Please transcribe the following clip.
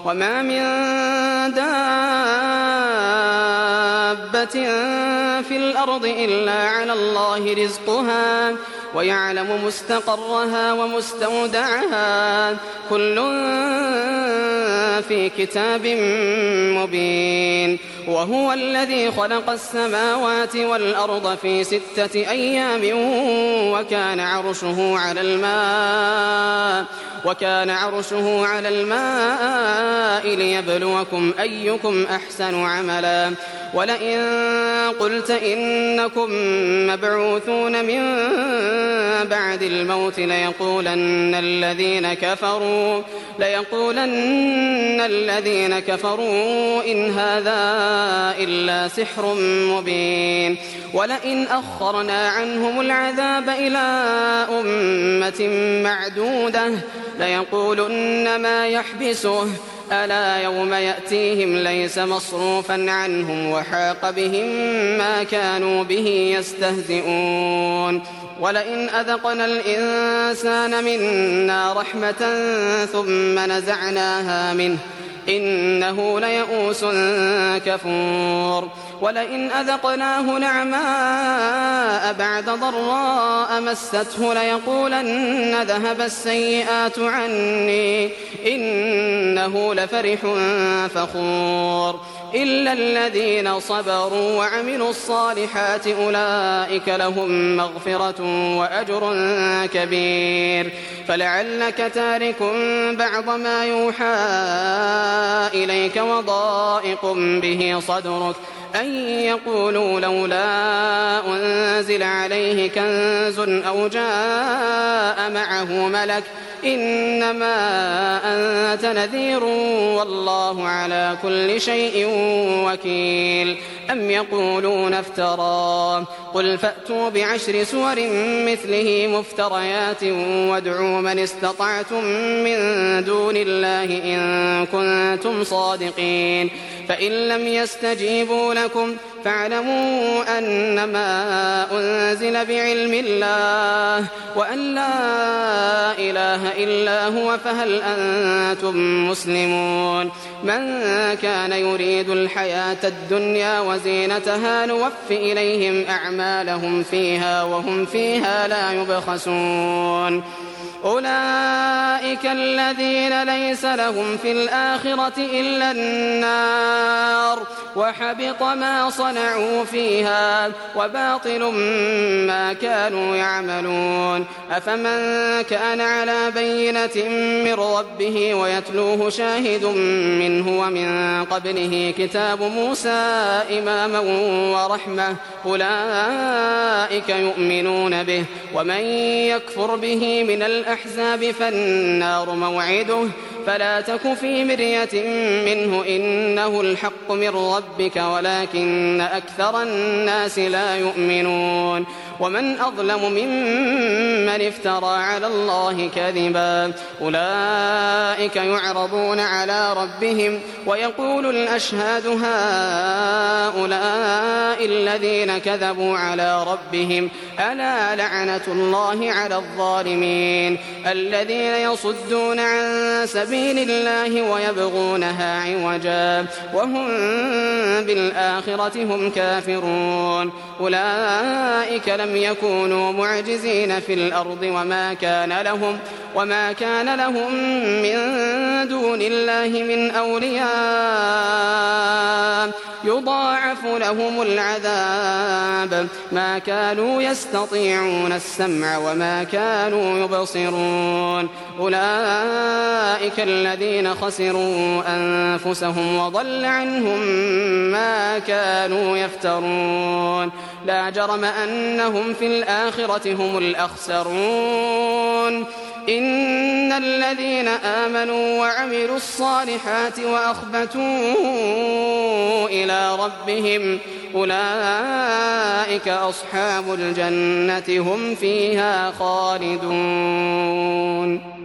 وما من دابة في الأرض إلا على الله رزقها ويعلم مستقرها ومستودعها كل في كتاب مبين. وهو الذي خلق السماوات والأرض في 6 أيام وكان عرشه على الماء ليبلوكم أيكم أحسن عملا. ولئن قلت إنكم مبعوثون من بعد الموت ليقولن الذين كفروا إن هذا إلا سحر مبين. ولئن أخرنا عنهم العذاب إلى أمة معدودة ليقولن ما يحبسه ألا يوم يأتيهم ليس مصروفا عنهم وحاق بهم ما كانوا به يستهزئون. ولئن أذقنا الإنسان منا رحمة ثم نزعناها منه إنه ليئوس كفور. ولئن أذقناه نعماء بعد ضراء مسته ليقولن ذهب السيئات عني إنه لفرح فخور. إلا الذين صبروا وعملوا الصالحات أولئك لهم مغفرة وأجر كبير. فلعلك تارك بعض ما يوحى إليك وضائق به صدرك أن يقولوا لولا أنزل عليه كنز أو جاء معه ملك إنما أنت نذير والله على كل شيء وكيل. أم يقولون افتراه قل فأتوا ب10 سور مثله مفتريات وادعوا من استطعتم من دون الله إن كنتم صادقين. فإن لم يستجيبوا لكم فاعلموا أنما أنزل بعلم الله وأن لا إله إلا هو فهل أنتم مسلمون. من كان يريد الحياة الدنيا وزينتها نوف إليهم أعمالهم فيها وهم فيها لا يبخسون. أولئك الذين ليس لهم في الآخرة إلا النار وحبط ما صنعوا فيها وباطل ما كانوا يعملون. أفمن كان على بينة من ربه ويتلوه شاهد منه ومن قبله كتاب موسى إماما ورحمة أولئك يؤمنون به. ومن يكفر به من الأحزاب فالنار موعده فلا تك في مرية منه إنه الحق من ربك ولكن أكثر الناس لا يؤمنون. ومن أظلم ممن افترى على الله كذبا أولئك يعرضون على ربهم ويقول الأشهاد هؤلاء الذين كذبوا على ربهم ألا لعنة الله على الظالمين الذين يصدون عن سبيل الله ويبغونها عوجا وهم بالآخرة هم كافرون. أولئك لم يكونوا معجزين في الأرض وما كان لهم من دون الله من أولياء يضاعف لهم العذاب ما كانوا يستطيعون السمع وما كانوا يبصرون. أولئك الذين خسروا أنفسهم وضل عنهم ما كانوا يفترون. لا جرم أنهم في الآخرة هم الأخسرون. إن الذين آمنوا وعملوا الصالحات وأخبتوا إلى ربهم أولئك أصحاب الجنة هم فيها خالدون.